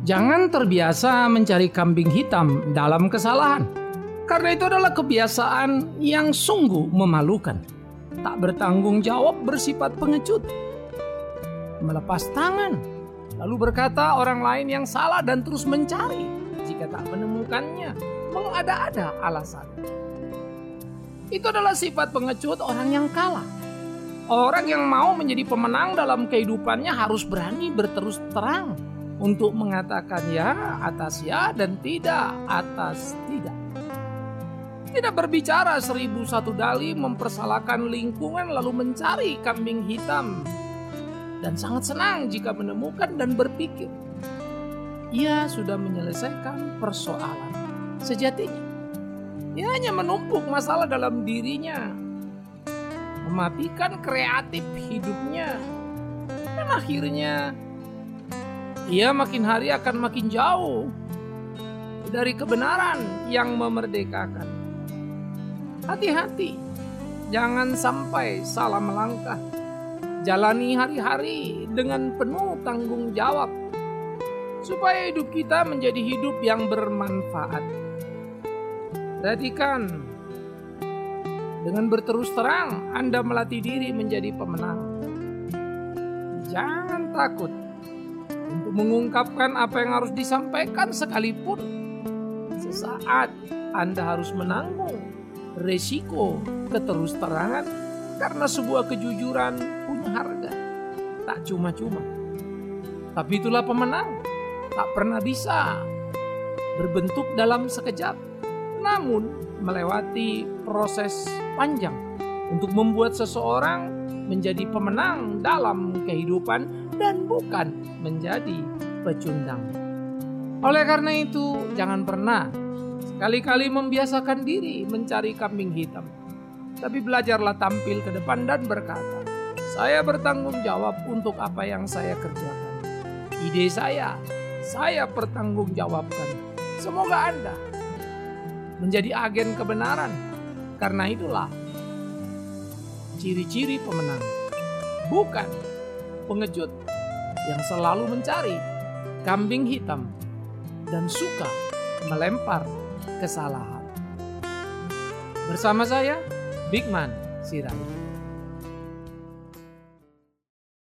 Jangan terbiasa mencari kambing hitam dalam kesalahan, karena itu adalah kebiasaan yang sungguh memalukan. Tak bertanggung jawab, bersifat pengecut, melepas tangan, lalu berkata orang lain yang salah dan terus mencari. Jika tak menemukannya, mengada-ada alasan. Itu adalah sifat pengecut orang yang kalah. Orang yang mau menjadi pemenang dalam kehidupannya harus berani berterus terang untuk mengatakan ya atas ya dan tidak atas tidak. Tidak berbicara 1001 dalih, mempersalahkan lingkungan lalu mencari kambing hitam. Dan sangat senang jika menemukan dan berpikir ia sudah menyelesaikan persoalan. Sejatinya ia hanya menumpuk masalah dalam dirinya, mematikan kreatif hidupnya, dan akhirnya ia makin hari akan makin jauh dari kebenaran yang memerdekakan. Hati-hati, jangan sampai salah melangkah. Jalani hari-hari dengan penuh tanggung jawab, supaya hidup kita menjadi hidup yang bermanfaat. Perhatikan, dengan berterus terang Anda melatih diri menjadi pemenang. Jangan takut untuk mengungkapkan apa yang harus disampaikan, sekalipun sesaat Anda harus menanggung resiko keterus-terangan, karena sebuah kejujuran punya harga, tak cuma-cuma. Tapi itulah pemenang, tak pernah bisa berbentuk dalam sekejap, namun melewati proses panjang untuk membuat seseorang menjadi pemenang dalam kehidupan dan bukan menjadi pecundang. Oleh karena itu, jangan pernah sekali-kali membiasakan diri mencari kambing hitam. Tapi belajarlah tampil ke depan dan berkata, saya bertanggung jawab untuk apa yang saya kerjakan. Ide saya bertanggung jawabkan. Semoga Anda menjadi agen kebenaran. Karena itulah ciri-ciri pemenang, bukan pengecut yang selalu mencari kambing hitam dan suka melempar kesalahan. Bersama saya, Bigman Sirait.